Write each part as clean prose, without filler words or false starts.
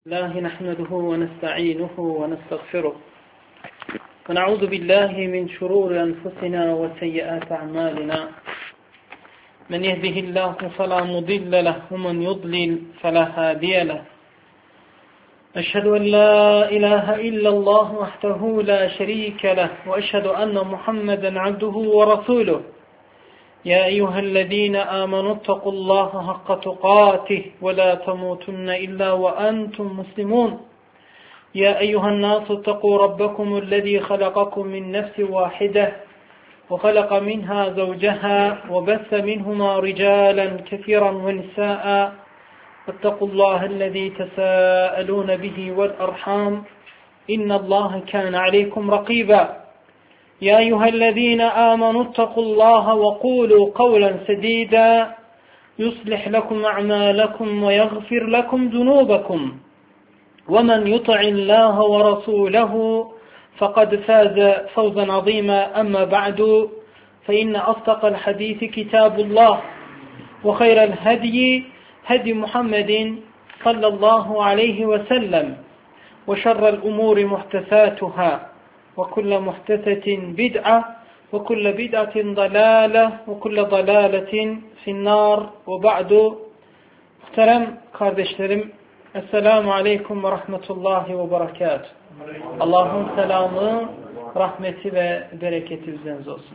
الله نحمده ونستعينه ونستغفره ونعوذ بالله من شرور أنفسنا وسيئات أعمالنا من يهده الله فلا مضل له ومن يضلل فلا هادي له أشهد أن لا إله إلا الله وحده لا شريك له وأشهد أن محمدا عبده ورسوله يا أيها الذين آمنوا اتقوا الله حق تقاته ولا تموتن إلا وأنتم مسلمون يا أيها الناس اتقوا ربكم الذي خلقكم من نفس واحدة وخلق منها زوجها وبث منهما رجالا كثيرا ونساء واتقوا الله الذي تساءلون به والأرحام إن الله كان عليكم رقيبا يا أيها الذين آمنوا اتقوا الله وقولوا قولا سديدا يصلح لكم أعمالكم ويغفر لكم ذنوبكم ومن يطع الله ورسوله فقد فاز فوزا عظيما أما بعد فإن أصدق الحديث كتاب الله وخير الهدي هدي محمد صلى الله عليه وسلم وشر الأمور محدثاتها وكل محدثة بدعة وكل بدعة ضلالة وكل ضلالة في النار وبعد. Muhterem kardeşlerim, Esselamu Aleyküm ve Rahmetullahi ve Berekatuhu. Allah'ın selamı, rahmeti ve bereketi üzerinize olsun.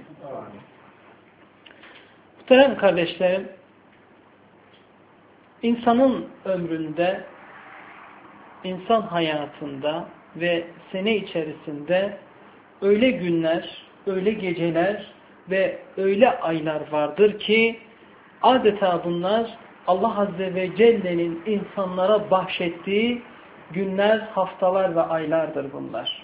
Muhterem kardeşlerim, insanın ömründe, insan hayatında ve sene içerisinde öyle günler, öyle geceler ve öyle aylar vardır ki adeta bunlar Allah Azze ve Celle'nin insanlara bahşettiği günler, haftalar ve aylardır bunlar.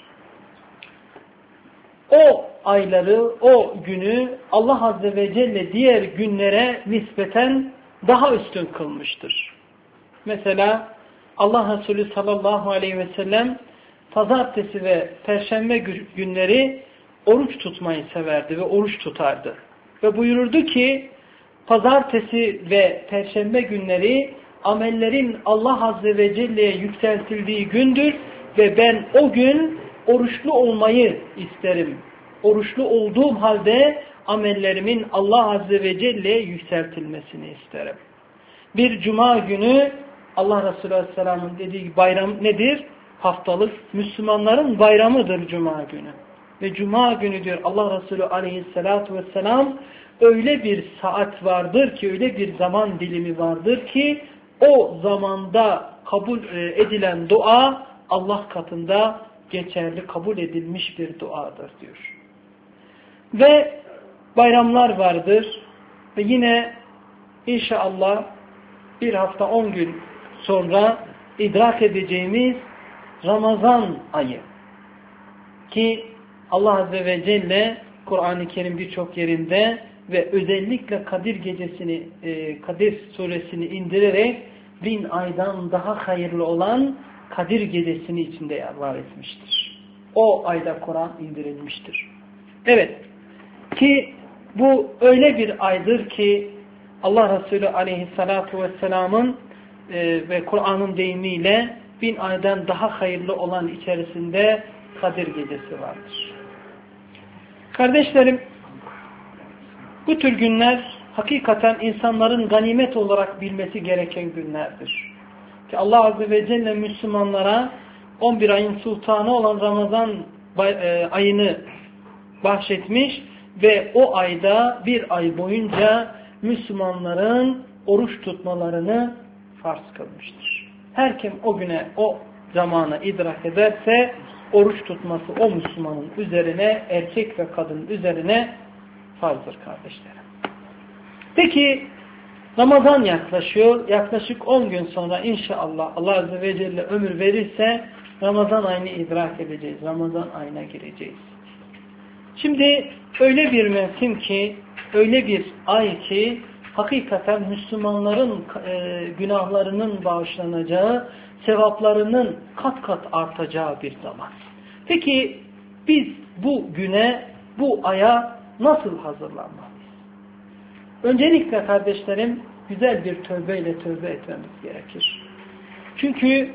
O ayları, o günü Allah Azze ve Celle diğer günlere nispeten daha üstün kılmıştır. Mesela Allah Resulü sallallahu aleyhi ve sellem pazartesi ve perşembe günleri oruç tutmayı severdi ve oruç tutardı. Ve buyururdu ki pazartesi ve perşembe günleri amellerin Allah Azze ve Celle'ye yükseltildiği gündür ve ben o gün oruçlu olmayı isterim. Oruçlu olduğum halde amellerimin Allah Azze ve Celle'ye yükseltilmesini isterim. Bir cuma günü Allah Resulü Aleyhisselam'ın dediği bayram nedir? Haftalık Müslümanların bayramıdır cuma günü. Ve cuma günü diyor Allah Resulü Aleyhisselatü Vesselam öyle bir saat vardır ki, öyle bir zaman dilimi vardır ki o zamanda kabul edilen dua Allah katında geçerli, kabul edilmiş bir duadır diyor. Ve bayramlar vardır ve yine inşallah bir hafta 10 gün sonra idrak edeceğimiz Ramazan ayı ki Allah Azze ve Celle Kur'an-ı Kerim birçok yerinde ve özellikle Kadir gecesini, Kadir suresini indirerek 1000 aydan daha hayırlı olan Kadir gecesini içinde var etmiştir. O ayda Kur'an indirilmiştir. Evet ki bu öyle bir aydır ki Allah Resulü Aleyhissalatu Vesselam'ın ve Kur'an'ın deyimiyle 1000 aydan daha hayırlı olan içerisinde Kadir gecesi vardır. Kardeşlerim, bu tür günler hakikaten insanların ganimet olarak bilmesi gereken günlerdir. Ki Allah Azze ve Celle Müslümanlara 11 ayın sultanı olan Ramazan ayını bahşetmiş ve o ayda bir ay boyunca Müslümanların oruç tutmalarını farz kılmıştır. Her kim o güne, o zamana idrak ederse oruç tutması o Müslümanın üzerine, erkek ve kadın üzerine farzdır kardeşlerim. Peki Ramazan yaklaşıyor. Yaklaşık 10 gün sonra inşallah Allah Azze ve Celle ömür verirse Ramazan ayını idrak edeceğiz. Ramazan ayına gireceğiz. Şimdi öyle bir mevsim ki, öyle bir ay ki hakikaten Müslümanların günahlarının bağışlanacağı, sevaplarının kat kat artacağı bir zaman. Peki biz bu güne, bu aya nasıl hazırlanmalıyız? Öncelikle kardeşlerim güzel bir tövbeyle tövbe etmemiz gerekir. Çünkü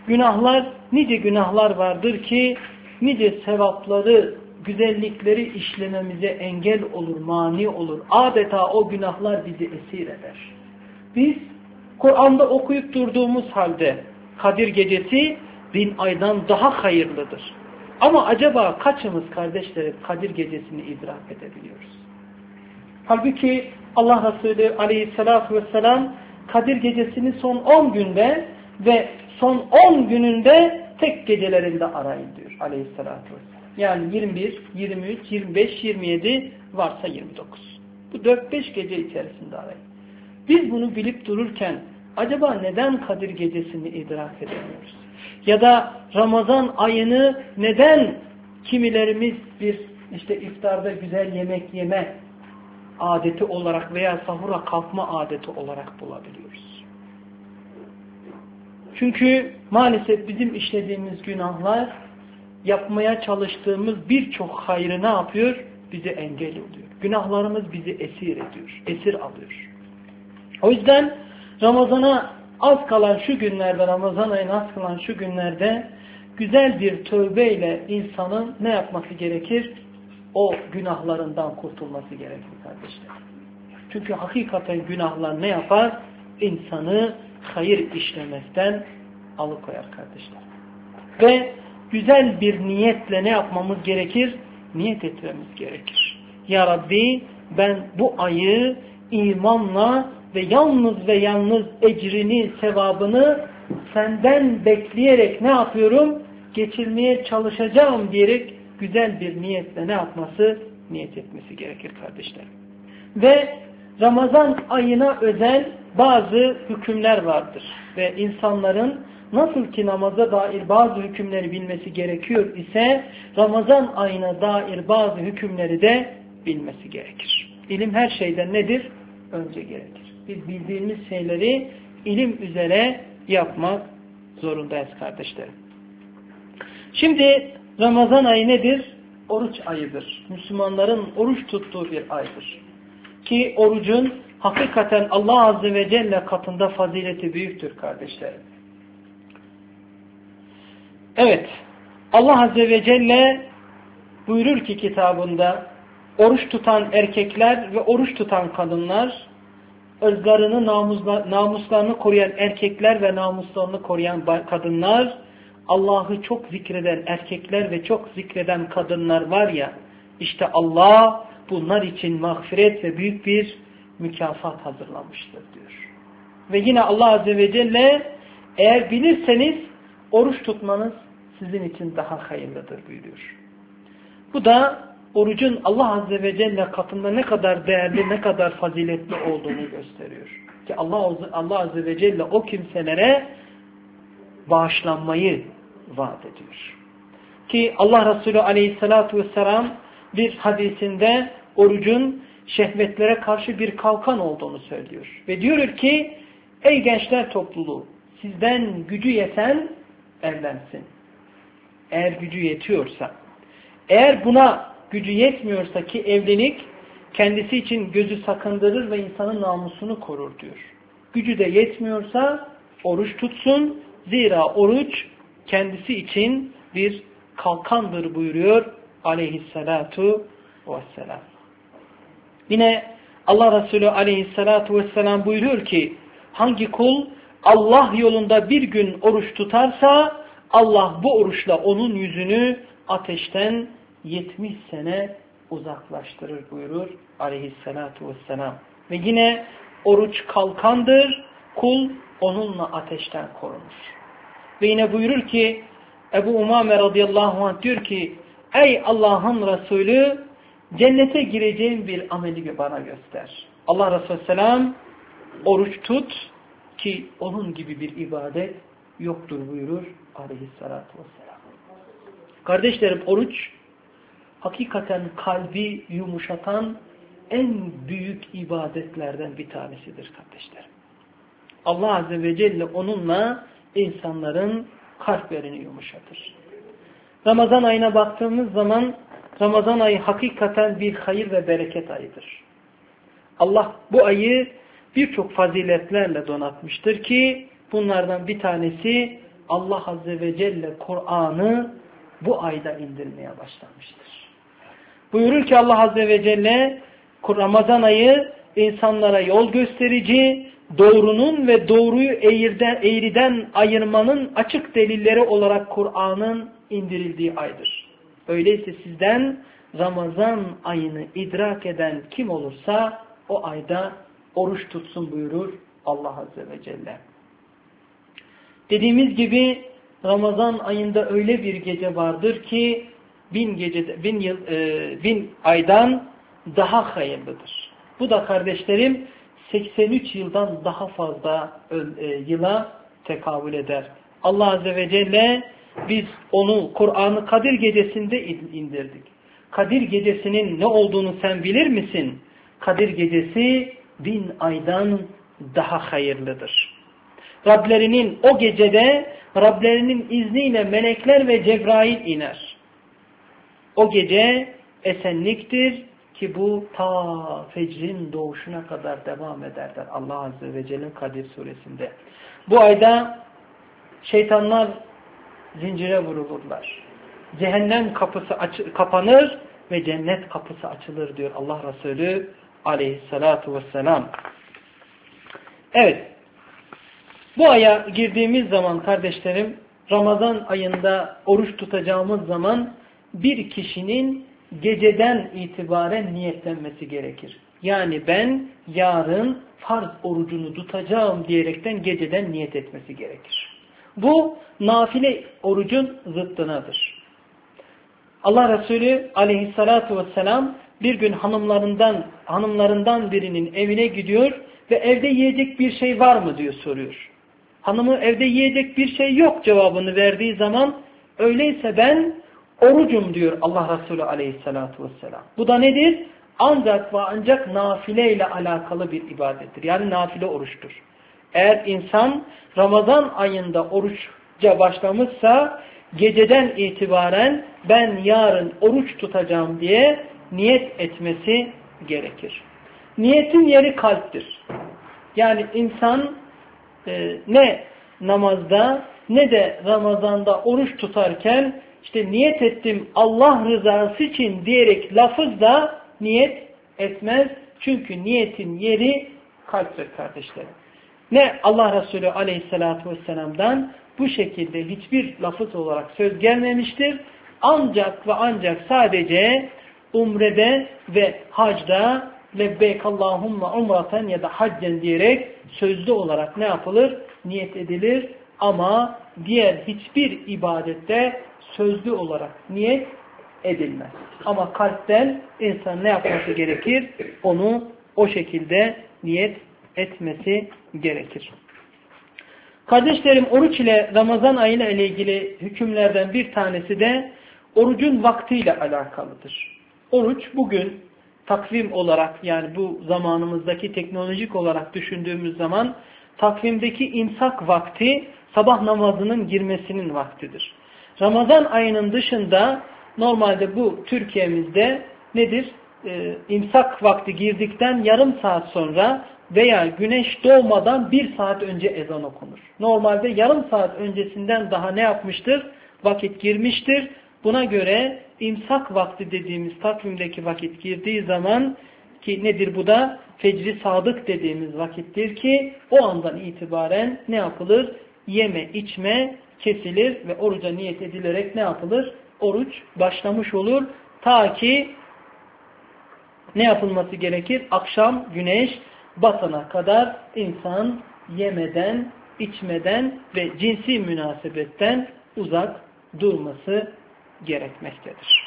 Günahlar, nice günahlar vardır ki nice sevapları, güzellikleri işlememize engel olur, mani olur. Adeta o günahlar bizi esir eder. Biz Kur'an'da okuyup durduğumuz halde Kadir Gecesi 1000 aydan daha hayırlıdır. Ama acaba kaçımız kardeşlerim Kadir Gecesi'ni idrak edebiliyoruz? Halbuki Allah Resulü Aleyhisselatü Vesselam Kadir Gecesi'ni son 10 günde ve son 10 gününde tek gecelerinde arayın diyor Aleyhisselatü Vesselam. Yani 21, 23, 25, 27 varsa 29. Bu 4-5 gece içerisinde arayın. Biz bunu bilip dururken acaba neden Kadir Gecesi'ni idrak edemiyoruz? Ya da Ramazan ayını neden kimilerimiz bir iftarda güzel yemek yeme adeti olarak veya sahura kalkma adeti olarak bulabiliyoruz? Çünkü maalesef bizim işlediğimiz günahlar yapmaya çalıştığımız birçok hayrı ne yapıyor? Bizi engel oluyor. Günahlarımız bizi esir ediyor, esir alıyor. O yüzden Ramazan'a az kalan şu günlerde, Ramazan ayına az kalan şu günlerde güzel bir tövbeyle insanın ne yapması gerekir? O günahlarından kurtulması gerekir kardeşler. Çünkü hakikaten günahlar ne yapar? İnsanı hayır işlemekten alıkoyar kardeşler. Ve güzel bir niyetle ne yapmamız gerekir? Niyet etmemiz gerekir. Ya Rabbi ben bu ayı imanla ve yalnız ecrini, sevabını senden bekleyerek ne yapıyorum? Geçirmeye çalışacağım diyerek güzel bir niyetle ne yapması? Niyet etmesi gerekir kardeşlerim. Ve Ramazan ayına özel bazı hükümler vardır. Ve insanların nasıl ki namaza dair bazı hükümleri bilmesi gerekiyor ise Ramazan ayına dair bazı hükümleri de bilmesi gerekir. İlim her şeyden nedir? Önce gerekir. Biz bildiğimiz şeyleri ilim üzere yapmak zorundayız kardeşlerim. Şimdi Ramazan ayı nedir? Oruç ayıdır. Müslümanların oruç tuttuğu bir aydır. Ki orucun hakikaten Allah Azze ve Celle katında fazileti büyüktür kardeşlerim. Evet, Allah Azze ve Celle buyurur ki kitabında oruç tutan erkekler ve oruç tutan kadınlar, ırzlarını, namuslarını koruyan erkekler ve namuslarını koruyan kadınlar, Allah'ı çok zikreden erkekler ve çok zikreden kadınlar var ya, işte Allah bunlar için mağfiret ve büyük bir mükafat hazırlamıştır diyor. Ve yine Allah Azze ve Celle eğer bilirseniz oruç tutmanız sizin için daha hayırlıdır buyuruyor. Bu da orucun Allah Azze ve Celle katında ne kadar değerli, ne kadar faziletli olduğunu gösteriyor. Ki Allah Azze ve Celle o kimselere bağışlanmayı vaat ediyor. Ki Allah Resulü Aleyhisselatü Vesselam bir hadisinde orucun şehvetlere karşı bir kalkan olduğunu söylüyor. Ve diyor ki ey gençler topluluğu sizden gücü yeten evlensin. Eğer gücü yetiyorsa. Eğer buna gücü yetmiyorsa ki evlilik kendisi için gözü sakındırır ve insanın namusunu korur diyor. Gücü de yetmiyorsa oruç tutsun. Zira oruç kendisi için bir kalkandır buyuruyor aleyhissalatu vesselam. Yine Allah Resulü aleyhissalatu vesselam buyuruyor ki hangi kul Allah yolunda bir gün oruç tutarsa Allah bu oruçla onun yüzünü ateşten 70 sene uzaklaştırır buyurur aleyhissalatu vesselam. Ve yine oruç kalkandır, kul onunla ateşten korunur. Ve yine buyurur ki Ebu Umame radıyallahu anh diyor ki ey Allah'ın Resulü cennete gireceğin bir ameli bana göster. Allah Resulü selam oruç tut ki onun gibi bir ibadet yoktur buyurur aleyhissalatu vesselam. Kardeşlerim oruç hakikaten kalbi yumuşatan en büyük ibadetlerden bir tanesidir kardeşlerim. Allah Azze ve Celle onunla insanların kalplerini yumuşatır. Ramazan ayına baktığımız zaman Ramazan ayı hakikaten bir hayır ve bereket ayıdır. Allah bu ayı birçok faziletlerle donatmıştır ki bunlardan bir tanesi Allah Azze ve Celle Kur'an'ı bu ayda indirmeye başlamıştır. Buyurur ki Allah Azze ve Celle Ramazan ayı insanlara yol gösterici, doğrunun ve doğruyu eğriden ayırmanın açık delilleri olarak Kur'an'ın indirildiği aydır. Öyleyse sizden Ramazan ayını idrak eden kim olursa o ayda oruç tutsun buyurur Allah Azze ve Celle. Dediğimiz gibi Ramazan ayında öyle bir gece vardır ki bin aydan daha hayırlıdır. Bu da kardeşlerim 83 yıldan daha fazla yıla tekabül eder. Allah Azze ve Celle biz onu Kur'an'ı Kadir Gecesi'nde indirdik. Kadir Gecesi'nin ne olduğunu sen bilir misin? Kadir Gecesi 1000 aydan daha hayırlıdır. Rablerinin o gecede Rablerinin izniyle melekler ve Cebrail iner. O gece esenliktir ki bu ta fecrin doğuşuna kadar devam eder der Allah Azze ve Celle Kadir suresinde. Bu ayda şeytanlar zincire vurulurlar. Cehennem kapısı kapanır ve cennet kapısı açılır diyor Allah Resulü aleyhissalatu vesselam. Evet. Bu aya girdiğimiz zaman kardeşlerim Ramazan ayında oruç tutacağımız zaman bir kişinin geceden itibaren niyetlenmesi gerekir. Yani ben yarın farz orucunu tutacağım diyerekten geceden niyet etmesi gerekir. Bu nafile orucun zıttınadır. Allah Resulü aleyhissalatu vesselam bir gün hanımlarından birinin evine gidiyor ve evde yiyecek bir şey var mı diyor soruyor. Hanımı evde yiyecek bir şey yok cevabını verdiği zaman öyleyse ben orucum diyor Allah Resulü aleyhissalatu vesselam. Bu da nedir? Ancak ve ancak nafile ile alakalı bir ibadettir. Yani nafile oruçtur. Eğer insan Ramazan ayında oruçca başlamışsa geceden itibaren ben yarın oruç tutacağım diye niyet etmesi gerekir. Niyetin yeri kalptir. Yani insan ne namazda ne de Ramazan'da oruç tutarken işte niyet ettim Allah rızası için diyerek lafızla niyet etmez. Çünkü niyetin yeri kalptir kardeşlerim. Ne Allah Resulü aleyhissalatu vesselam'dan bu şekilde hiçbir lafız olarak söz gelmemiştir. Ancak ve ancak sadece umrede ve hacda lebbeyk Allahümme umraten ya da haccen diyerek sözlü olarak ne yapılır? Niyet edilir. Ama diğer hiçbir ibadette sözlü olarak niyet edilmez. Ama kalpten insan ne yapması gerekir? Onu o şekilde niyet etmesi gerekir. Kardeşlerim oruç ile Ramazan ayıyla ile ilgili hükümlerden bir tanesi de orucun vaktiyle alakalıdır. Oruç bugün takvim olarak yani bu zamanımızdaki teknolojik olarak düşündüğümüz zaman takvimdeki imsak vakti sabah namazının girmesinin vaktidir. Ramazan ayının dışında normalde bu Türkiye'mizde nedir? İmsak vakti girdikten yarım saat sonra veya güneş doğmadan bir saat önce ezan okunur. Normalde yarım saat öncesinden daha ne yapmıştır? Vakit girmiştir. Buna göre imsak vakti dediğimiz takvimdeki vakit girdiği zaman ki nedir bu da? Fecri sadık dediğimiz vakittir ki o andan itibaren ne yapılır? Yeme, içme kesilir ve oruca niyet edilerek ne yapılır? Oruç başlamış olur. Ta ki ne yapılması gerekir? Akşam güneş batana kadar insan yemeden, içmeden ve cinsi münasebetten uzak durması gerekmektedir.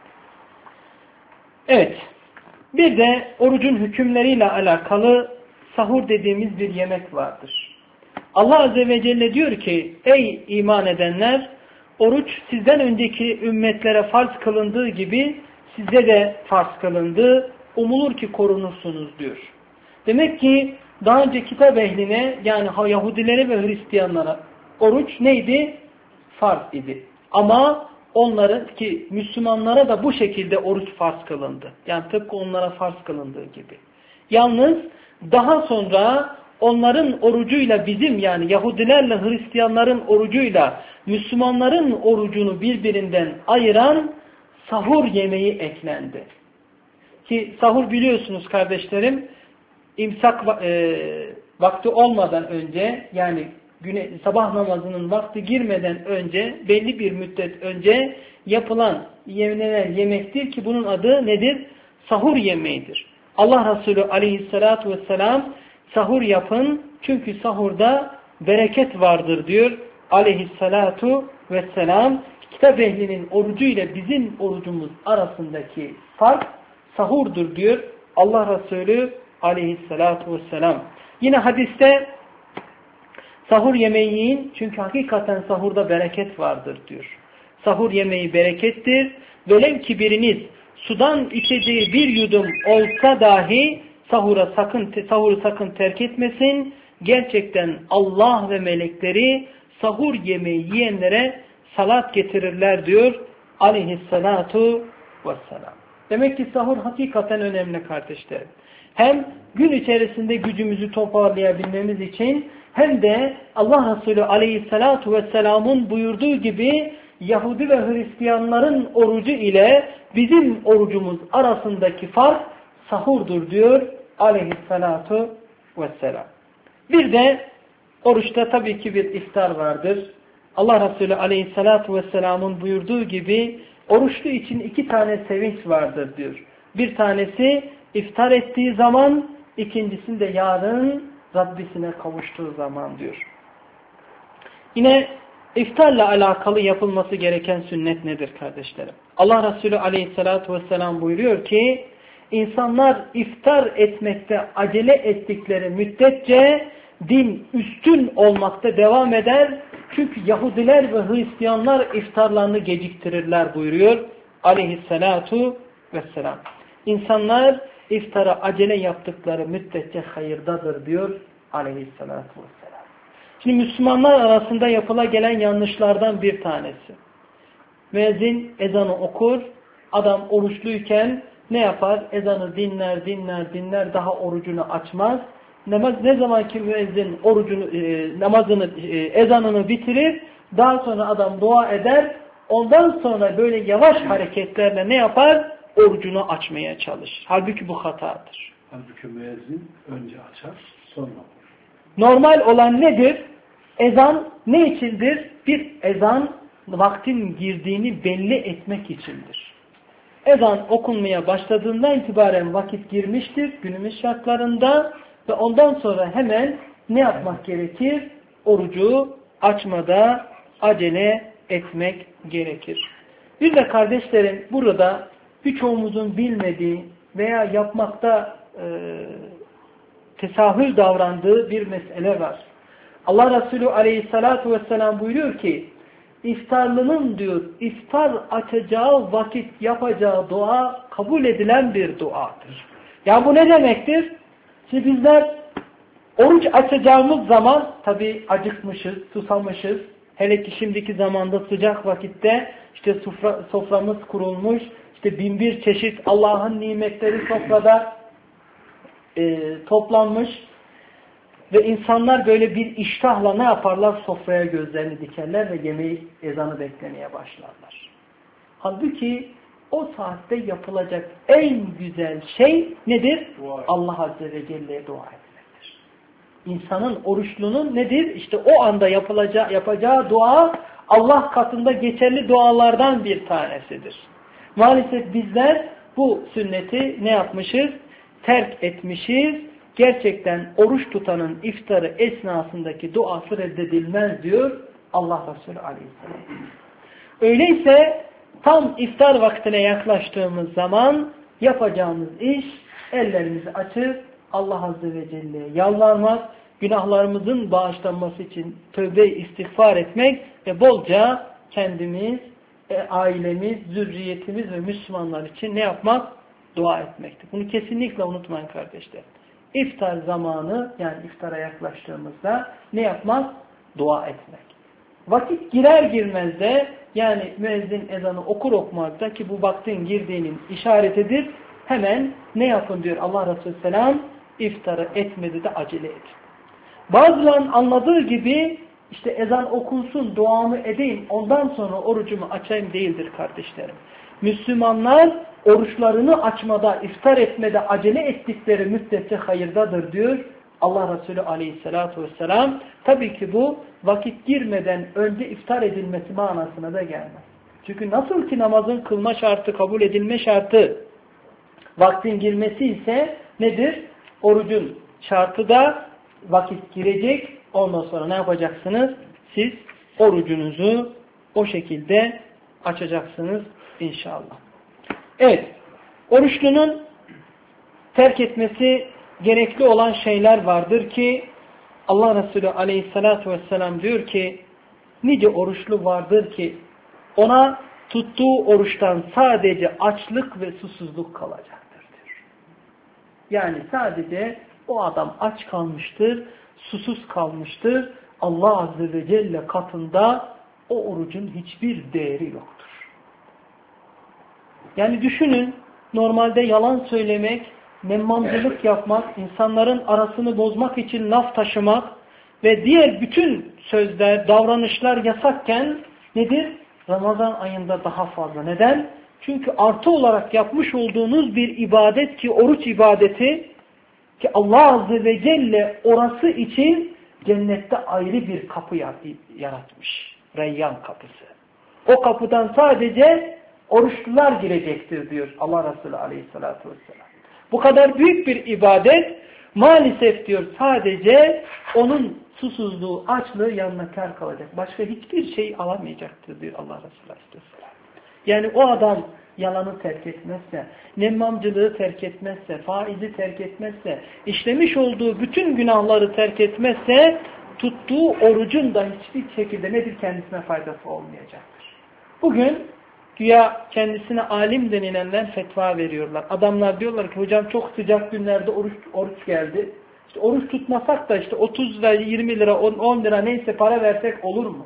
Evet. Bir de orucun hükümleriyle alakalı sahur dediğimiz bir yemek vardır. Allah Azze ve Celle diyor ki ey iman edenler oruç sizden önceki ümmetlere farz kılındığı gibi size de farz kılındı. Umulur ki korunursunuz diyor. Demek ki daha önce kitap ehline yani Yahudilere ve Hristiyanlara oruç neydi? Farz idi. Ama onların ki Müslümanlara da bu şekilde oruç farz kılındı. Yani tıpkı onlara farz kılındığı gibi. Yalnız daha sonra onların orucuyla bizim yani Yahudilerle Hristiyanların orucuyla Müslümanların orucunu birbirinden ayıran sahur yemeği eklendi. Ki sahur biliyorsunuz kardeşlerim imsak vakti olmadan önce yani sabah namazının vakti girmeden önce belli bir müddet önce yapılan yenilen yemektir ki bunun adı nedir? Sahur yemeğidir. Allah Resulü aleyhissalatu vesselam sahur yapın çünkü sahurda bereket vardır diyor aleyhissalatu vesselam. Kitap ehlinin orucu ile bizim orucumuz arasındaki fark sahurdur diyor Allah Resulü aleyhissalatu vesselam. Yine hadiste sahur yemeği yiyin çünkü hakikaten sahurda bereket vardır diyor. Sahur yemeği berekettir. Velev ki biriniz sudan içeceği bir yudum olsa dahi sahuru sakın terk etmesin. Gerçekten Allah ve melekleri sahur yemeği yiyenlere salat getirirler diyor aleyhissalatu vesselam. Demek ki sahur hakikaten önemli kardeşlerim. Hem gün içerisinde gücümüzü toparlayabilmemiz için hem de Allah Resulü aleyhissalatu vesselamın buyurduğu gibi Yahudi ve Hristiyanların orucu ile bizim orucumuz arasındaki fark sahurdur diyor aleyhissalatu vesselam. Bir de oruçta tabii ki bir iftar vardır. Allah Resulü aleyhissalatu vesselamın buyurduğu gibi oruçlu için 2 tane sevinç vardır diyor. Bir tanesi iftar ettiği zaman, ikincisinde yarın Rabbisine kavuştuğu zaman diyor. Yine iftarla alakalı yapılması gereken sünnet nedir kardeşlerim? Allah Resulü aleyhissalatu vesselam buyuruyor ki insanlar iftar etmekte acele ettikleri müddetçe din üstün olmakta devam eder. Çünkü Yahudiler ve Hristiyanlar iftarlarını geciktirirler buyuruyor aleyhissalatu vesselam. İnsanlar iftara acele yaptıkları müddetçe hayırdadır diyor aleyhissalatu vesselam. Şimdi Müslümanlar arasında yapıla gelen yanlışlardan bir tanesi. Müezzin ezanı okur, adam oruçluyken ne yapar? Ezanı dinler, daha orucunu açmaz. Ne zaman ki müezzin ezanını bitirir, daha sonra adam dua eder, ondan sonra böyle yavaş hareketlerle ne yapar? Orucunu açmaya çalışır. Halbuki bu hatadır. Halbuki müezzin önce açar, sonra okur. Normal olan nedir? Ezan ne içindir? Bir ezan vaktin girdiğini belli etmek içindir. Ezan okunmaya başladığından itibaren vakit girmiştir günümüz şartlarında ve ondan sonra hemen ne yapmak gerekir? Orucu açmada acele etmek gerekir. Bir de kardeşlerim burada birçoğumuzun bilmediği veya yapmakta tesahül davrandığı bir mesele var. Allah Resulü aleyhissalatu vesselam buyuruyor ki iftarlının diyor iftar açacağı vakit yapacağı dua kabul edilen bir duadır. Ya bu ne demektir? Şimdi bizler oruç açacağımız zaman tabi acıkmışız, susamışız. Hele ki şimdiki zamanda sıcak vakitte işte soframız kurulmuş, işte 1001 çeşit Allah'ın nimetleri sofrada toplanmış ve insanlar böyle bir iştahla ne yaparlar? Sofraya gözlerini dikerler ve yemeği ezanı beklemeye başlarlar. Halbuki o saatte yapılacak en güzel şey nedir? Allah Azze ve Celle'ye dua etmektir. İnsanın oruçlunun nedir? İşte o anda yapacağı dua Allah katında geçerli dualardan bir tanesidir. Maalesef bizler bu sünneti ne yapmışız? Terk etmişiz. Gerçekten oruç tutanın iftarı esnasındaki duası reddedilmez diyor Allah Resulü Aleyhisselam. Öyleyse tam iftar vaktine yaklaştığımız zaman yapacağımız iş ellerimizi açıp Allah Azze ve Celle'ye yalvarmak, günahlarımızın bağışlanması için tövbe istiğfar etmek ve bolca kendimiz, ailemiz, zürriyetimiz ve Müslümanlar için ne yapmak? Dua etmektir. Bunu kesinlikle unutmayın kardeşler. İftar zamanı yani iftara yaklaştığımızda ne yapmak? Dua etmek. Vakit girer girmez de yani müezzin ezanı okur okumazda ki bu vaktin girdiğinin işaretidir. Hemen ne yapın diyor Allah Resulü Selam? İftarı etmedi de acele edin. Bazılarının anladığı gibi işte ezan okunsun, duamı edeyim, ondan sonra orucumu açayım değildir kardeşlerim. Müslümanlar oruçlarını açmada, iftar etmede acele ettikleri müddetçe hayırdadır diyor Allah Resulü aleyhissalatu vesselam. Tabii ki bu vakit girmeden önce iftar edilmesi manasına da gelmez. Çünkü nasıl ki namazın kılma şartı, kabul edilme şartı vaktin girmesi ise nedir? Orucun şartı da vakit girecek. Ondan sonra ne yapacaksınız? Siz orucunuzu o şekilde açacaksınız inşallah. Evet, oruçlunun terk etmesi gerekli olan şeyler vardır ki Allah Resulü aleyhissalatu vesselam diyor ki nice oruçlu vardır ki ona tuttuğu oruçtan sadece açlık ve susuzluk kalacaktır diyor. Yani sadece o adam aç kalmıştır, susuz kalmıştır. Allah Azze ve Celle katında o orucun hiçbir değeri yoktur. Yani düşünün, normalde yalan söylemek, nemmamcılık yapmak, insanların arasını bozmak için laf taşımak ve diğer bütün sözler, davranışlar yasakken nedir? Ramazan ayında daha fazla. Neden? Çünkü artı olarak yapmış olduğunuz bir ibadet ki oruç ibadeti ki Allah Azze ve Celle orası için cennette ayrı bir kapı yaratmış. Reyyan kapısı. O kapıdan sadece oruçlular girecektir diyor Allah Resulü aleyhissalatu vesselam. Bu kadar büyük bir ibadet maalesef diyor sadece onun susuzluğu, açlığı yanına kar kalacak. Başka hiçbir şey alamayacaktır diyor Allah Resulü aleyhisselam. Yani o adam yalanı terk etmezse, nemmamcılığı terk etmezse, faizi terk etmezse, işlemiş olduğu bütün günahları terk etmezse tuttuğu orucun da hiçbir şekilde nedir kendisine faydası olmayacaktır. Bugün güya kendisine alim denilenler fetva veriyorlar. Adamlar diyorlar ki hocam çok sıcak günlerde oruç geldi. İşte oruç tutmasak da işte 30 lira, 20 lira, 10 lira neyse para versek olur mu?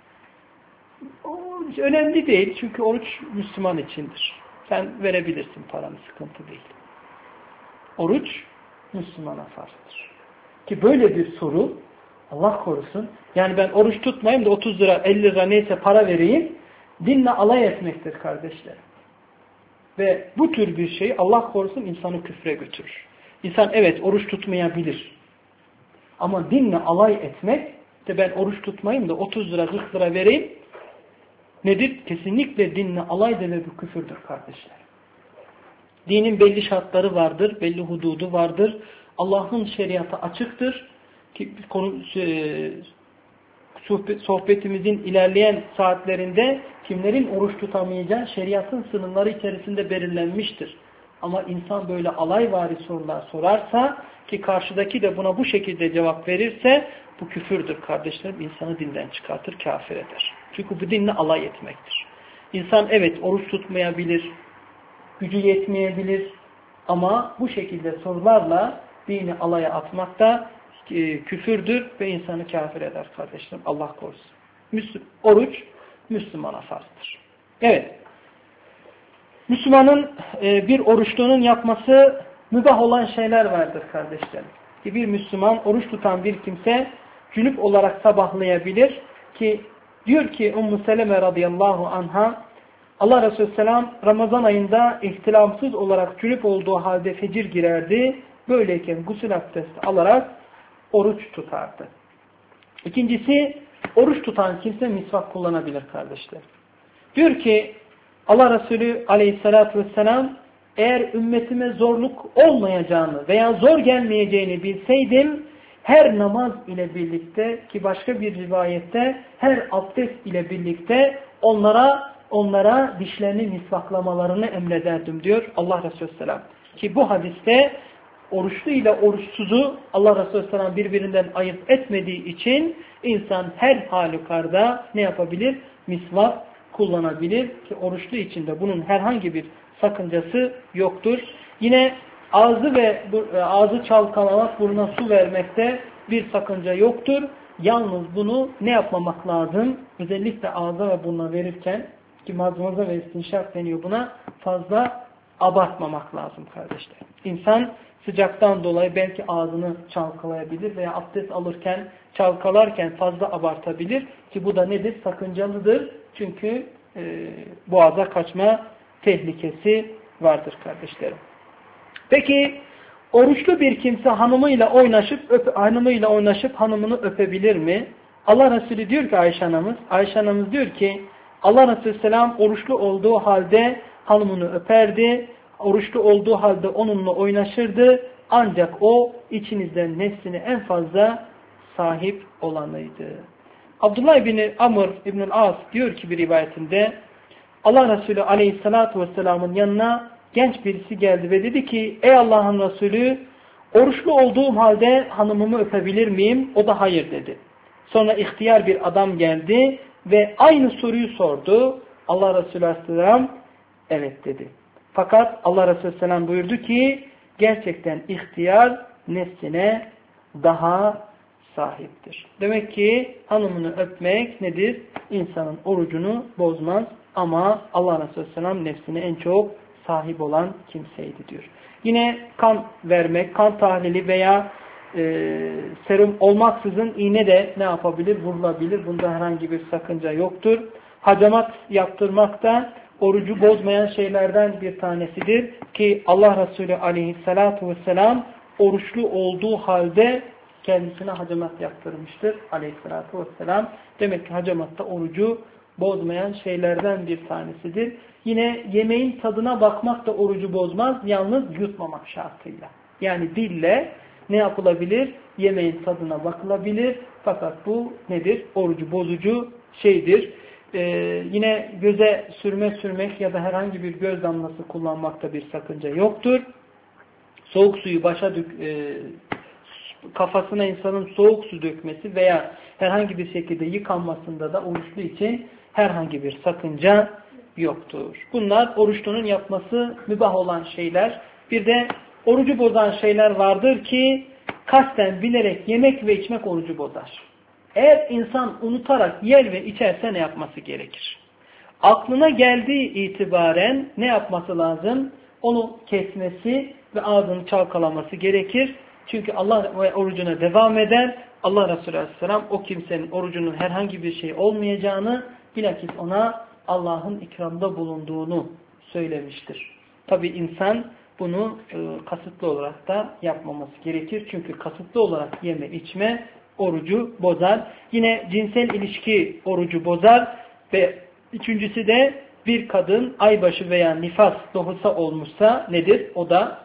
Önemli değil çünkü oruç Müslüman içindir. Sen verebilirsin paranı, sıkıntı değil. Oruç Müslümana farzdır. Ki böyle bir soru Allah korusun. Yani ben oruç tutmayayım da 30 lira 50 lira neyse para vereyim. Dinle alay etmektir kardeşlerim. Ve bu tür bir şey Allah korusun insanı küfre götürür. İnsan evet oruç tutmayabilir. Ama dinle alay etmek de ben oruç tutmayayım da 30 lira 40 lira vereyim. Nedir? Kesinlikle dinle alaydır ve bu küfürdür kardeşler. Dinin belli şartları vardır, belli hududu vardır. Allah'ın şeriatı açıktır. Ki sohbetimizin ilerleyen saatlerinde kimlerin oruç tutamayacağı şeriatın sınırları içerisinde belirlenmiştir. Ama insan böyle alayvari sorular sorarsa ki karşıdaki de buna bu şekilde cevap verirse bu küfürdür kardeşlerim. İnsanı dinden çıkartır, kafir eder. Çünkü bu dinle alay etmektir. İnsan evet oruç tutmayabilir, gücü yetmeyebilir ama bu şekilde sorularla dini alaya atmak da küfürdür ve insanı kafir eder kardeşlerim. Allah korusun. Oruç Müslümana farzdır. Evet. Müslümanın bir oruçluğunun yapması mübah olan şeyler vardır kardeşlerim. Ki bir Müslüman oruç tutan bir kimse cünüp olarak sabahlayabilir ki diyor ki Ümmü Seleme radıyallahu anha Allah Resulü selam Ramazan ayında ihtilamsız olarak cünüp olduğu halde fecir girerdi. Böyleyken gusül abdesti alarak oruç tutardı. İkincisi oruç tutan kimse misvak kullanabilir kardeşler. Diyor ki Allah Resulü aleyhissalatü vesselam eğer ümmetime zorluk olmayacağını veya zor gelmeyeceğini bilseydim her namaz ile birlikte ki başka bir rivayette her abdest ile birlikte onlara dişlerini misvaklamalarını emrederdim diyor Allah Resulü selam. Ki bu hadiste oruçlu ile oruçsuzu Allah Resulü selam birbirinden ayırt etmediği için insan her halükarda ne yapabilir? Misvak kullanabilir ki oruçlu için de bunun herhangi bir sakıncası yoktur. Yine ağzı çalkalamak, burnuna su vermekte bir sakınca yoktur. Yalnız bunu ne yapmamak lazım? Özellikle ağza ve burnuna verirken ki mazmaza ve istinşak deniyor buna fazla abartmamak lazım kardeşler. İnsan sıcaktan dolayı belki ağzını çalkalayabilir veya abdest alırken, çalkalarken fazla abartabilir ki bu da nedir? Sakıncalıdır. Çünkü boğaza kaçma tehlikesi vardır kardeşlerim. Peki oruçlu bir kimse hanımıyla oynaşıp hanımını öpebilir mi? Allah Resulü diyor ki Ayşe anamız diyor ki Allah Resulü selam oruçlu olduğu halde hanımını öperdi. Oruçlu olduğu halde onunla oynaşırdı. Ancak o içinizden nefsine en fazla sahip olanıydı. Abdullah bin Amr İbnül As diyor ki bir rivayetinde Allah Resulü aleyhissalatu vesselamın yanına genç birisi geldi ve dedi ki ey Allah'ın Resulü oruçlu olduğum halde hanımımı öpebilir miyim? O da hayır dedi. Sonra ihtiyar bir adam geldi ve aynı soruyu sordu. Allah Resulü aleyhisselam evet dedi. Fakat Allah Resulü aleyhisselam buyurdu ki gerçekten ihtiyar nefsine daha sahiptir. Demek ki hanımını öpmek nedir? İnsanın orucunu bozmaz ama Allah Resulü aleyhisselam nefsine en çok sahip olan kimseydi diyor. Yine kan vermek, kan tahlili veya serum olmaksızın iğne de ne yapabilir? Vurulabilir. Bunda herhangi bir sakınca yoktur. Hacamat yaptırmak da orucu bozmayan şeylerden bir tanesidir ki Allah Resulü aleyhissalatu vesselam oruçlu olduğu halde kendisine hacamat yaptırmıştır aleyhissalatu vesselam. Demek ki hacamat da orucu bozmayan şeylerden bir tanesidir. Yine yemeğin tadına bakmak da orucu bozmaz. Yalnız yutmamak şartıyla. Yani dille ne yapılabilir? Yemeğin tadına bakılabilir. Fakat bu nedir? Orucu bozucu şeydir. Yine göze sürmek ya da herhangi bir göz damlası kullanmakta bir sakınca yoktur. Soğuk suyu kafasına insanın soğuk su dökmesi veya herhangi bir şekilde yıkanmasında da oruçlu için herhangi bir sakınca yoktur. Bunlar oruçlunun yapması mübah olan şeyler. Bir de orucu bozan şeyler vardır ki kasten bilerek yemek ve içmek orucu bozar. Eğer insan unutarak yer ve içerse ne yapması gerekir? Aklına geldiği itibaren ne yapması lazım? Onu kesmesi ve ağzını çalkalaması gerekir. Çünkü Allah orucuna devam eder. Allah Resulü Aleyhisselam o kimsenin orucunun herhangi bir şey olmayacağını, bilakis ona Allah'ın ikramda bulunduğunu söylemiştir. Tabi insan bunu kasıtlı olarak da yapmaması gerekir. Çünkü kasıtlı olarak yeme içme orucu bozar. Yine cinsel ilişki orucu bozar ve üçüncüsü de bir kadın aybaşı veya nifas doğusa olmuşsa nedir? O da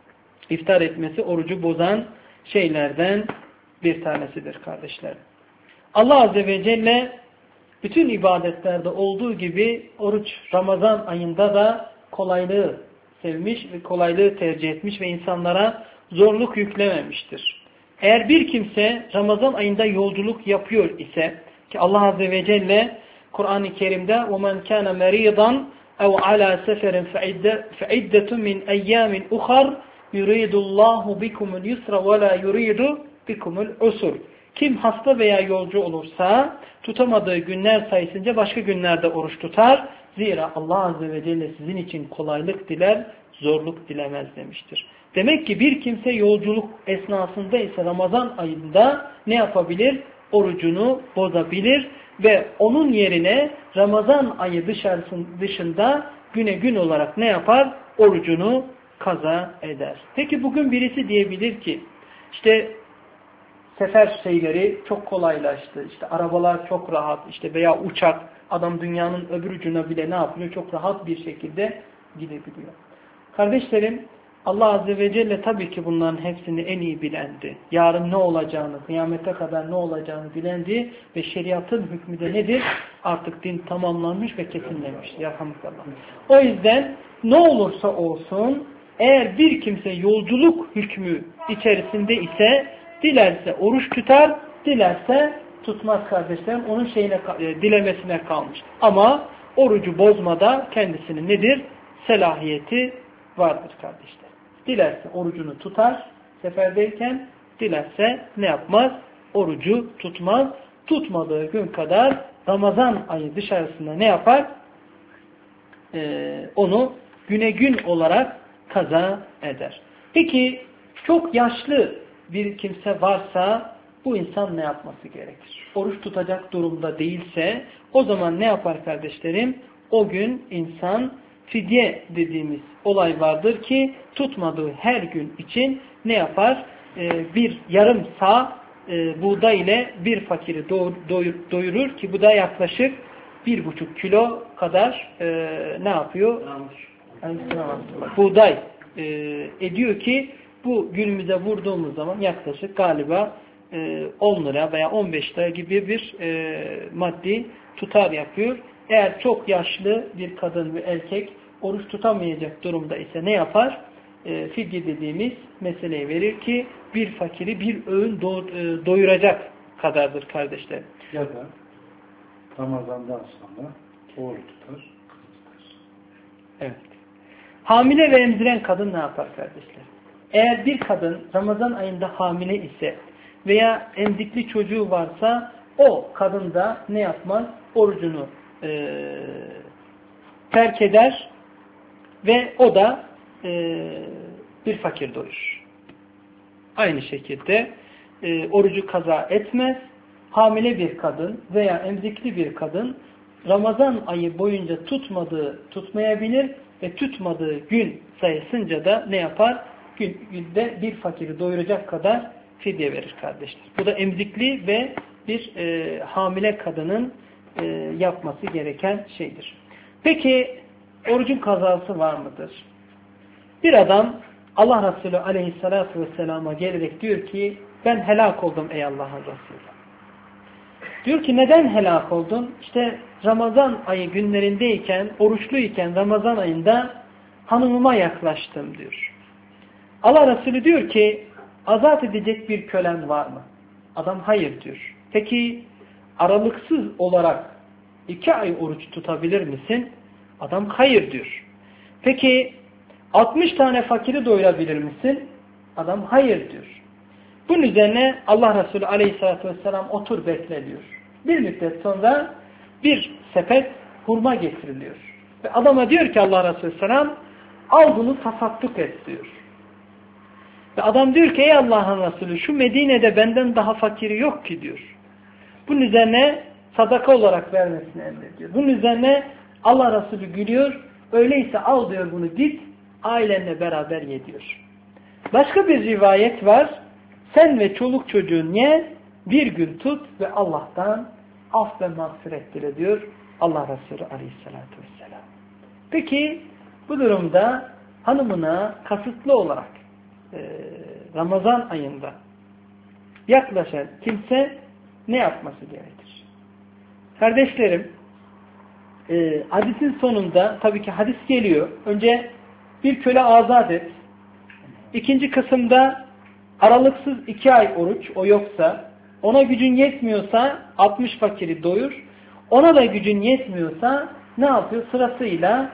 iftar etmesi orucu bozan şeylerden bir tanesidir kardeşler. Allah Azze ve Celle bütün ibadetlerde olduğu gibi oruç Ramazan ayında da kolaylığı sevmiş ve kolaylığı tercih etmiş ve insanlara zorluk yüklememiştir. Eğer bir kimse Ramazan ayında yolculuk yapıyor ise ki Allah Azze ve Celle Kur'an-ı Kerim'de وَمَنْ كَانَ مَرِيضًا اَوْ عَلَى سَفَرٍ فَعِدَّةٌ مِنْ اَيَّامٍ اُخَرٍ يُرِيدُ اللّٰهُ بِكُمُ الْيُسْرَ وَلَا يُرِيدُ بِكُمُ الْعُسُرِ Kim hasta veya yolcu olursa tutamadığı günler sayısınca başka günlerde oruç tutar. Zira Allah Azze ve Celle sizin için kolaylık diler, zorluk dilemez demiştir. Demek ki bir kimse yolculuk esnasında ise Ramazan ayında ne yapabilir? Orucunu bozabilir ve onun yerine Ramazan ayı dışında güne gün olarak ne yapar? Orucunu kaza eder. Peki bugün birisi diyebilir ki işte sefer şeyleri çok kolaylaştı. İşte arabalar çok rahat. İşte veya uçak. Adam dünyanın öbür ucuna bile ne yapıyor? Çok rahat bir şekilde gidebiliyor. Kardeşlerim, Allah Azze ve Celle tabii ki bunların hepsini en iyi bilendi. Yarın ne olacağını, kıyamete kadar ne olacağını bilendi ve şeriatın hükmü de nedir? Artık din tamamlanmış ve kesinlemiş. Yarhamdülillah. O yüzden ne olursa olsun eğer bir kimse yolculuk hükmü içerisinde ise dilerse oruç tutar, dilerse tutmaz kardeşlerim. Onun dilemesine kalmış. Ama orucu bozmada kendisinin nedir? Selahiyeti vardır kardeşler. Dilerse orucunu tutar seferdeyken, dilerse ne yapmaz? Orucu tutmaz. Tutmadığı gün kadar Ramazan ayı dışarısında ne yapar? Onu güne gün olarak kaza eder. Peki Çok yaşlı bir kimse varsa bu insan ne yapması gerekir? Oruç tutacak durumda değilse o zaman ne yapar kardeşlerim? O gün insan fidye dediğimiz olay vardır ki tutmadığı her gün için ne yapar? Bir yarım sağ buğday ile bir fakiri doyurur ki bu da yaklaşık 1,5 kilo kadar ne yapıyor? Buğday ediyor ki bu günümüze vurduğumuz zaman yaklaşık galiba 10 lira veya 15 lira gibi bir maddi tutar yapıyor. Eğer çok yaşlı bir kadın ve erkek oruç tutamayacak durumda ise ne yapar? Fidye dediğimiz meseleyi verir ki bir fakiri bir öğün doyuracak kadardır kardeşler. Ya da Ramazan'dan sonra oruç tutar. Evet. Hamile ve emziren kadın ne yapar kardeşler? Eğer bir kadın Ramazan ayında hamile ise veya emzikli çocuğu varsa o kadın da ne yapmaz? Orucunu terk eder ve o da bir fakir doyurur. Aynı şekilde orucu kaza etmez. Hamile bir kadın veya emzikli bir kadın Ramazan ayı boyunca tutmayabilir ve tutmadığı gün sayısınca da ne yapar? Günde bir fakiri doyuracak kadar fidye verir kardeşler. Bu da emzikli ve bir hamile kadının yapması gereken şeydir. Peki orucun kazası var mıdır? Bir adam Allah Resulü aleyhissalatu vesselama gelerek diyor ki ben helak oldum ey Allah'ın Resulü. Diyor ki neden helak oldun? İşte Ramazan ayı günlerindeyken, oruçluyken Ramazan ayında hanımıma yaklaştım diyor. Allah Resulü diyor ki azat edecek bir kölen var mı? Adam hayır diyor. Peki aralıksız olarak 2 ay oruç tutabilir misin? Adam hayır diyor. Peki 60 tane fakiri doyurabilir misin? Adam hayır diyor. Bunun üzerine Allah Resulü aleyhissalatü vesselam otur bekle diyor. Bir müddet sonra bir sepet hurma getiriliyor. Ve adama diyor ki Allah Resulü selam al bunu tasadduk et diyor. Ve adam diyor ki ey Allah'ın Resulü şu Medine'de benden daha fakiri yok ki diyor. Bunun üzerine sadaka olarak vermesini emrediyor. Bunun üzerine Allah Resulü gülüyor. Öyleyse al diyor bunu git ailenle beraber ye diyor. Başka bir rivayet var. Sen ve çoluk çocuğun ye bir gün tut ve Allah'tan af ve mağfiret dile diyor Allah Resulü aleyhissalatü vesselam. Peki bu durumda hanımına kasıtlı olarak Ramazan ayında yaklaşan kimse ne yapması gerekir? Kardeşlerim hadisin sonunda tabii ki hadis geliyor. Önce bir köle azat et. İkinci kısımda aralıksız 2 ay oruç o yoksa ona gücün yetmiyorsa 60 fakiri doyur. Ona da gücün yetmiyorsa ne yapıyor? Sırasıyla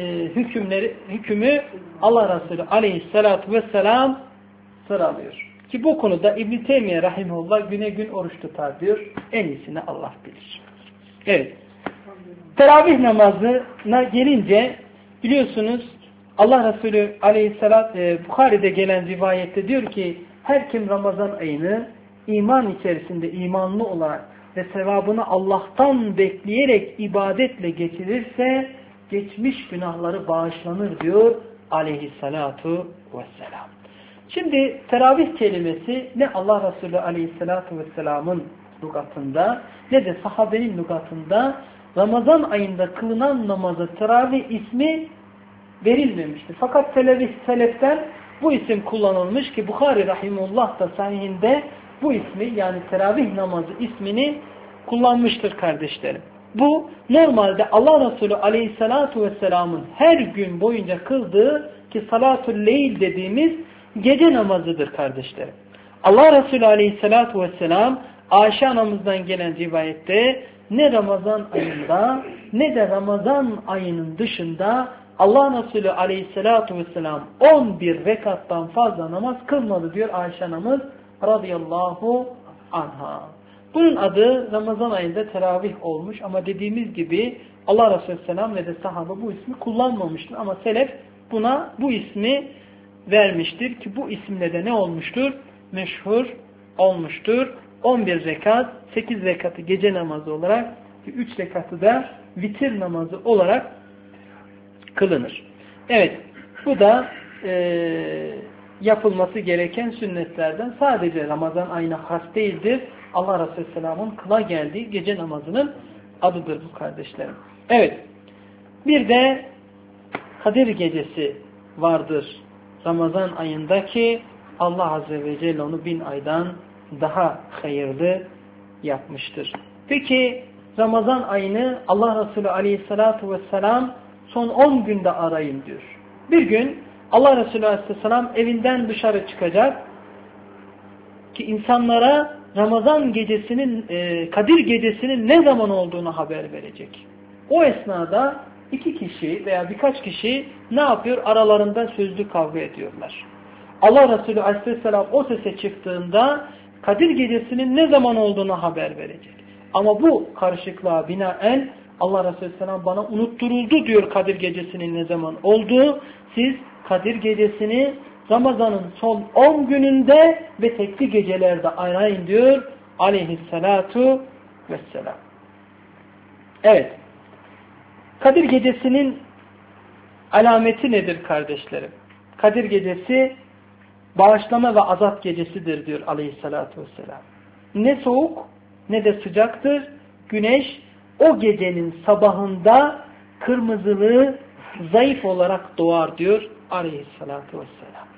hükmü Allah Resulü aleyhissalatu vesselam sıralıyor. Ki bu konuda İbn-i Teymiye rahimehullah güne gün oruç tutar diyor. En iyisini Allah bilir. Evet. Teravih namazına gelince biliyorsunuz Allah Resulü Bukhari'de gelen rivayette diyor ki her kim Ramazan ayını iman içerisinde imanlı olarak ve sevabını Allah'tan bekleyerek ibadetle geçirirse geçmiş günahları bağışlanır diyor aleyhissalatu vesselam. Şimdi teravih kelimesi ne Allah Resulü aleyhissalatu vesselamın lügatında ne de sahabenin lügatında Ramazan ayında kılınan namaza teravih ismi verilmemiştir. Fakat seleften bu isim kullanılmış ki Bukhari rahimullah da sahihinde bu ismi yani teravih namazı ismini kullanmıştır kardeşlerim. Bu normalde Allah Resulü aleyhissalatu vesselamın her gün boyunca kıldığı ki salatul leyl dediğimiz gece namazıdır kardeşlerim. Allah Resulü aleyhissalatu vesselam Ayşe anamızdan gelen rivayette ne Ramazan ayında ne de Ramazan ayının dışında Allah Resulü aleyhissalatu vesselam 11 rekattan fazla namaz kılmadı diyor Ayşe anamız radıyallahu anha. Bunun adı Ramazan ayında teravih olmuş ama dediğimiz gibi Allah Resulü selam ve de sahabe bu ismi kullanmamıştır ama selef buna bu ismi vermiştir ki bu isimle de ne olmuştur? Meşhur olmuştur. 11 rekat, 8 rekatı gece namazı olarak, 3 rekatı da vitir namazı olarak kılınır. Evet, bu da yapılması gereken sünnetlerden, sadece Ramazan ayına has değildir. Allah Resulü Aleyhisselam'ın kıla geldiği gece namazının adıdır bu kardeşlerim. Evet, bir de Kadir Gecesi vardır Ramazan ayındaki, Allah Azze ve Celle onu 1000 aydan daha hayırlı yapmıştır. Peki Ramazan ayını Allah Resulü Aleyhisselatü Vesselam son 10 günde arayın diyor. Bir gün Allah Resulü Aleyhisselam evinden dışarı çıkacak ki insanlara Ramazan gecesinin, Kadir Gecesi'nin ne zaman olduğunu haber verecek. O esnada 2 kişi veya birkaç kişi ne yapıyor? Aralarında sözlü kavga ediyorlar. Allah Resulü Aleyhisselam o sese çıktığında Kadir Gecesi'nin ne zaman olduğunu haber verecek. Ama bu karışıklığa binaen Allah Resulü Aleyhisselam bana unutturuldu diyor Kadir Gecesi'nin ne zaman olduğu. Siz Kadir Gecesi'ni Ramazan'ın son 10 gününde ve tekli gecelerde arayın diyor Aleyhisselatu Vesselam. Evet. Kadir Gecesi'nin alameti nedir kardeşlerim? Kadir Gecesi bağışlama ve azap gecesidir diyor Aleyhisselatü Vesselam. Ne soğuk ne de sıcaktır. Güneş o gecenin sabahında kırmızılığı zayıf olarak doğar diyor Aleyhisselatü Vesselam.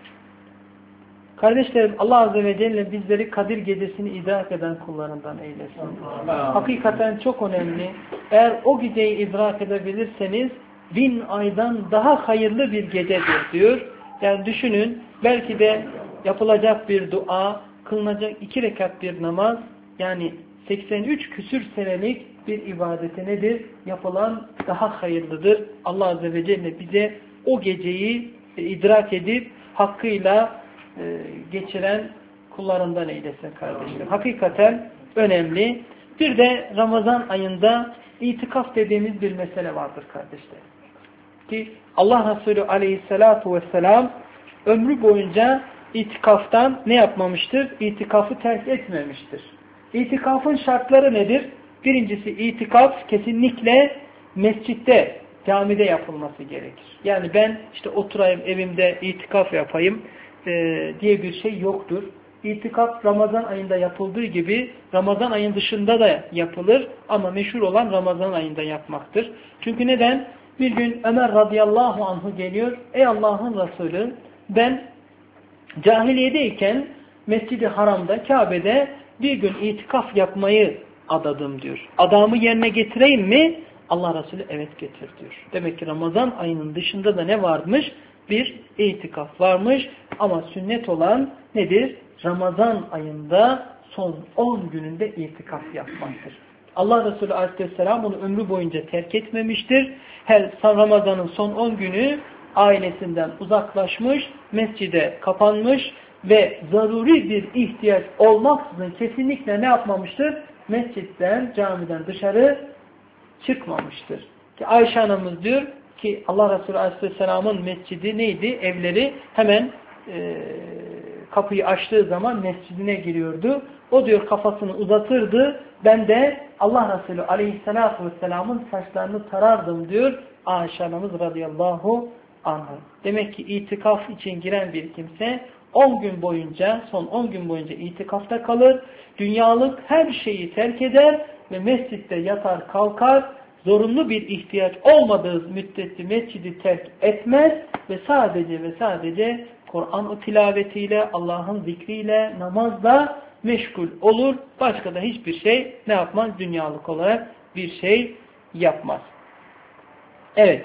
Kardeşlerim, Allah Azze ve Celle bizleri Kadir Gecesi'ni idrak eden kullarından eylesin. Hakikaten çok önemli. Eğer o geceyi idrak edebilirseniz 1000 aydan daha hayırlı bir gecedir diyor. Yani düşünün, belki de yapılacak bir dua, kılınacak 2 rekat bir namaz, yani 83 küsür senelik bir ibadete nedir? Yapılan daha hayırlıdır. Allah Azze ve Celle bize o geceyi idrak edip hakkıyla geçiren kullarından eylesin kardeşler. Hakikaten önemli. Bir de Ramazan ayında itikaf dediğimiz bir mesele vardır kardeşler. Ki Allah Resulü Aleyhisselatu Vesselam ömrü boyunca itikaftan ne yapmamıştır? İtikafı terk etmemiştir. İtikafın şartları nedir? Birincisi, itikaf kesinlikle mescitte, camide yapılması gerekir. Yani ben işte oturayım evimde itikaf yapayım diye bir şey yoktur. İtikaf Ramazan ayında yapıldığı gibi Ramazan ayının dışında da yapılır ama meşhur olan Ramazan ayında yapmaktır. Çünkü neden? Bir gün Ömer radıyallahu anhu geliyor. Ey Allah'ın Resulü, ben cahiliyedeyken Mescid-i Haram'da, Kabe'de bir gün itikaf yapmayı adadım diyor. Adamı yerine getireyim mi? Allah Resulü evet getir diyor. Demek ki Ramazan ayının dışında da ne varmış? Bir itikaf varmış ama sünnet olan nedir? Ramazan ayında son 10 gününde itikaf yapmaktır. Allah Resulü Aleyhisselam onu ömrü boyunca terk etmemiştir. Her Ramazan'ın son 10 günü ailesinden uzaklaşmış, mescide kapanmış ve zaruri bir ihtiyaç olmaksızın kesinlikle ne yapmamıştır? Mescitten, camiden dışarı çıkmamıştır. Ki Ayşe anamız diyor ki Allah Resulü Aleyhisselam'ın mescidi neydi? Evleri hemen kapıyı açtığı zaman mescidine giriyordu. O diyor kafasını uzatırdı. Ben de Allah Resulü Aleyhisselam'ın saçlarını tarardım diyor Ayşe anamız radıyallahu anha. Demek ki itikaf için giren bir kimse 10 gün boyunca, son 10 gün boyunca itikafta kalır. Dünyalık her şeyi terk eder ve mescitte yatar kalkar. Zorunlu bir ihtiyaç olmadığı müddetçe mescidi terk etmez ve sadece Kur'an tilavetiyle, Allah'ın zikriyle, namazla meşgul olur. Başka da hiçbir şey ne yapmaz? Dünyalık olarak bir şey yapmaz. Evet.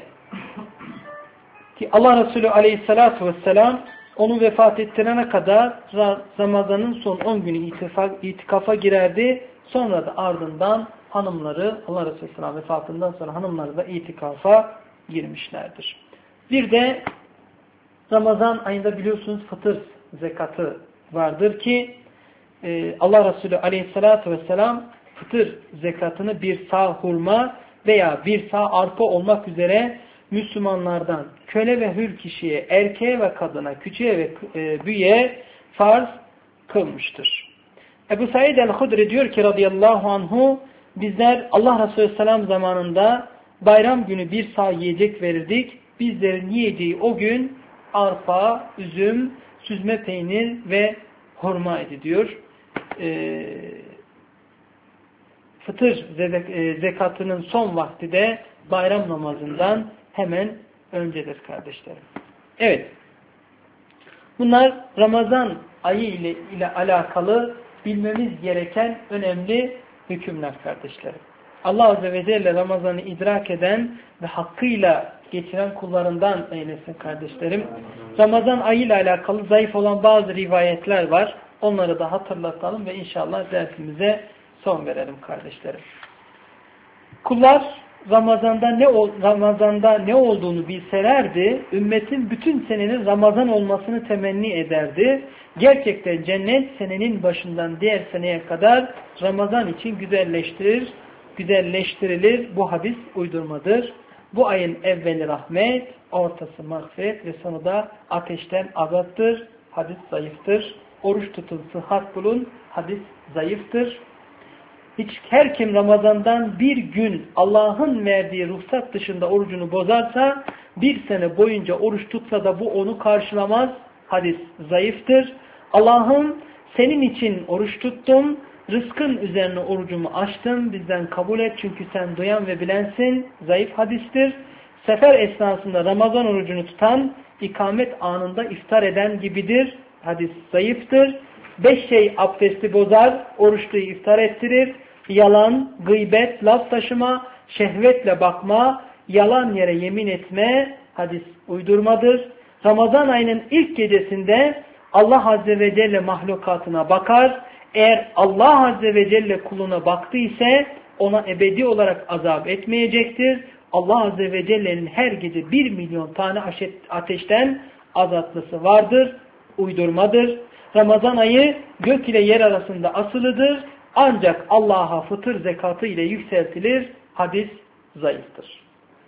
Ki Allah Resulü Aleyhisselatü Vesselam onu vefat ettirene kadar Ramazan'ın son 10 günü itikafa girerdi. Sonra da ardından hanımları, Allah Resulü Aleyhisselam vefatından sonra hanımları da itikafa girmişlerdir. Bir de Ramazan ayında biliyorsunuz fıtır zekatı vardır ki Allah Resulü Aleyhisselatü Vesselam fıtır zekatını bir sağ hurma veya bir sağ arpa olmak üzere Müslümanlardan köle ve hür kişiye, erkeğe ve kadına, küçüğe ve büyüğe farz kılmıştır. Ebu Said el-Hudri diyor ki radıyallahu anhu, bizler Allah Resulü selam zamanında bayram günü bir sağ yiyecek verirdik. Bizlerin yiyeceği o gün arpa, üzüm, süzme peynir ve hurma idi diyor. Fıtır zekatının son vakti de bayram namazından hemen öncedir kardeşlerim. Evet. Bunlar Ramazan ayı ile alakalı bilmemiz gereken önemli hükümler kardeşlerim. Allah Azze ve Celle Ramazan'ı idrak eden ve hakkıyla geçiren kullarından eylesin kardeşlerim. Ramazan ayı ile alakalı zayıf olan bazı rivayetler var. Onları da hatırlatalım ve inşallah dersimize son verelim kardeşlerim. Kullar Ramazan'da ne olduğunu bilselerdi, ümmetin bütün senenin Ramazan olmasını temenni ederdi. Gerçekten cennet senenin başından diğer seneye kadar Ramazan için güzelleştirilir. Bu hadis uydurmadır. Bu ayın evveli rahmet, ortası mağfiret ve sonu da ateşten azaptır. Hadis zayıftır. Oruç tutun, sıhhat bulun. Hadis zayıftır. Her kim Ramazan'dan bir gün Allah'ın verdiği ruhsat dışında orucunu bozarsa, bir sene boyunca oruç tutsa da bu onu karşılamaz. Hadis zayıftır. Allah'ım senin için oruç tuttum, rızkın üzerine orucumu açtım, bizden kabul et çünkü sen duyan ve bilensin. Zayıf hadistir. Sefer esnasında Ramazan orucunu tutan, ikamet anında iftar eden gibidir. Hadis zayıftır. 5 şey abdesti bozar, oruçluyu iftar ettirir. Yalan, gıybet, laf taşıma, şehvetle bakma, yalan yere yemin etme, hadis uydurmadır. Ramazan ayının ilk gecesinde Allah Azze ve Celle mahlukatına bakar. Eğer Allah Azze ve Celle kuluna baktı ise ona ebedi olarak azap etmeyecektir. Allah Azze ve Celle'nin her gece 1 milyon tane ateşten azatlısı vardır. Uydurmadır. Ramazan ayı gök ile yer arasında asılıdır. Ancak Allah'a fıtır zekatı ile yükseltilir. Hadis zayıftır.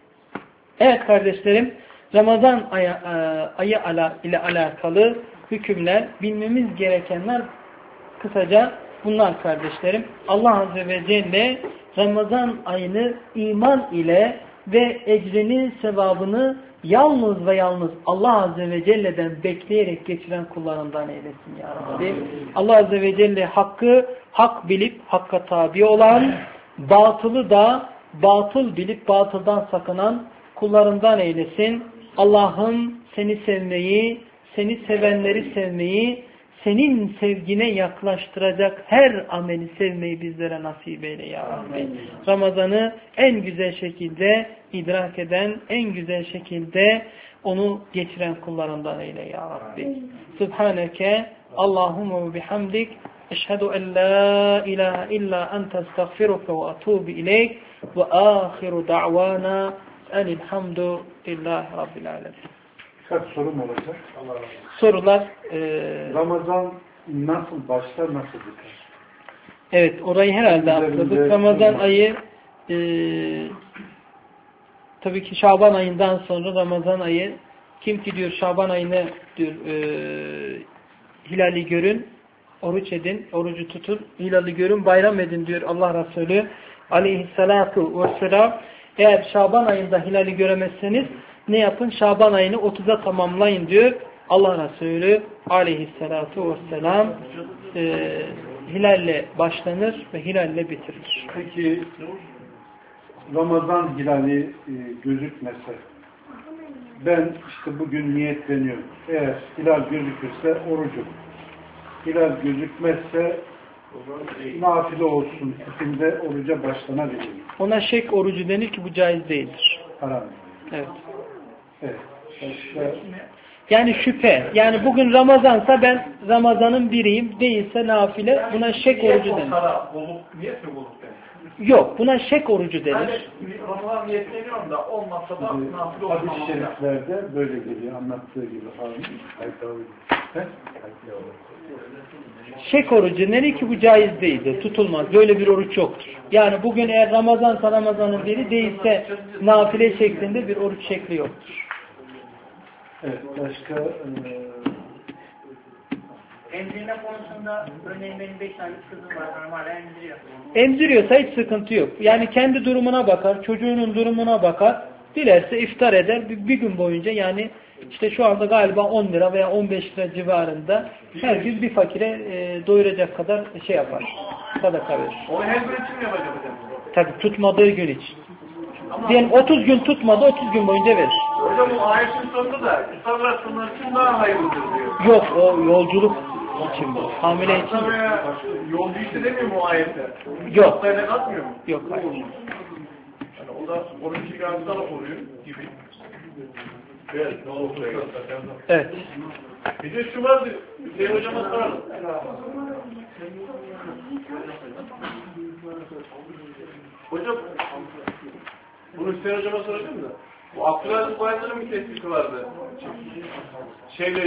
Evet kardeşlerim, Ramazan ayı ile alakalı hükümler, bilmemiz gerekenler kısaca bunlar kardeşlerim. Allah Azze ve Celle Ramazan ayını iman ile ve ecrini, sevabını yalnız ve yalnız Allah Azze ve Celle'den bekleyerek geçiren kullarından eylesin ya Rabbi. Allah Azze ve Celle hakkı hak bilip hakka tabi olan, batılı da batıl bilip batıldan sakınan kullarından eylesin. Allah'ım seni sevmeyi, seni sevenleri sevmeyi, senin sevgine yaklaştıracak her ameli sevmeyi bizlere nasip eyle ya Rabbi. Ramazan'ı en güzel şekilde idrak eden, en güzel şekilde onu geçiren kullarından eyle ya Rabbi. Subhaneke Allahumma ve bihamdik eşhedü en la ilahe illa ente estağfiruke ve atubu ileyk ve ahiru da'vana enilhamdü lillahi rabbil alemin. Kaç sorum olacak? Sorular Ramazan nasıl başlar, nasıl biter? Evet, orayı herhalde atladık. Ramazan ayı tabii ki Şaban ayından sonra Ramazan ayı, kim ki diyor Şaban ayını diyor hilali görün, oruç edin, orucu tutun, hilali görün, bayram edin diyor Allah Resulü aleyhissalatu vesselam. Eğer Şaban ayında hilali göremezseniz ne yapın? Şaban ayını 30'a tamamlayın diyor Allah Resulü aleyhissalatu vesselam. Hilalle başlanır ve hilalle bitirilir. Peki Ramazan hilali gözükmese, ben işte bugün niyetleniyorum. Eğer hilal gözükürse orucum. Hilal gözükmezse nafile olsun. Tipinde oruca başlanabilir. Ona şek orucu denir ki bu caiz değildir. Haram. Evet. Evet. Yani şüphe. Yani bugün Ramazansa ben Ramazan'ın biriyim. Değilse nafile. Buna şek orucu denir. Yok. Buna şek orucu denir. Yani Ramazan niyetleniyorum da olmazsa da nafile olmam. Hadis-i şeriflerde böyle geliyor. Anlattığı gibi. Şek orucu denir ki bu caiz değildir. Tutulmaz. Böyle bir oruç yoktur. Yani bugün eğer Ramazansa Ramazan'ın biri değilse nafile şeklinde bir oruç şekli yoktur. Evet. Başka Emzirme konusunda örneğin benim 5 aylık kızım var, normal emziriyor. Emziriyorsa hiç sıkıntı yok. Yani kendi durumuna bakar, çocuğunun durumuna bakar. Dilerse iftar eder. Bir gün boyunca yani işte şu anda galiba 10 lira veya 15 lira civarında her gün bir fakire doyuracak kadar şey yapar. Sadaka verir. Onu her gün için mi yapacak hocam? Tabii tutmadığı gün için. Diyelim 30 gün tutmadı, 30 gün boyunca verir. Hocam o ayetin sonunda da iftarlar sunlar için daha hayırlıdır diyor. Yok, o yolculuk için bu. Hamile için. Hasta veya yolcu işte demiyor mu o ayette? Yok. Hastayla katmıyor mu? Yok, hayır. Yani o da onun için hastalık oluyor gibi. Evet, ne olur Evet. Bir de şu vardı, Hüseyin hocama soralım. Hocam, bunu Hüseyin hocama soracağım da, bu Abdülaziz Bayındar'ın bir tespiti vardı. Şeyle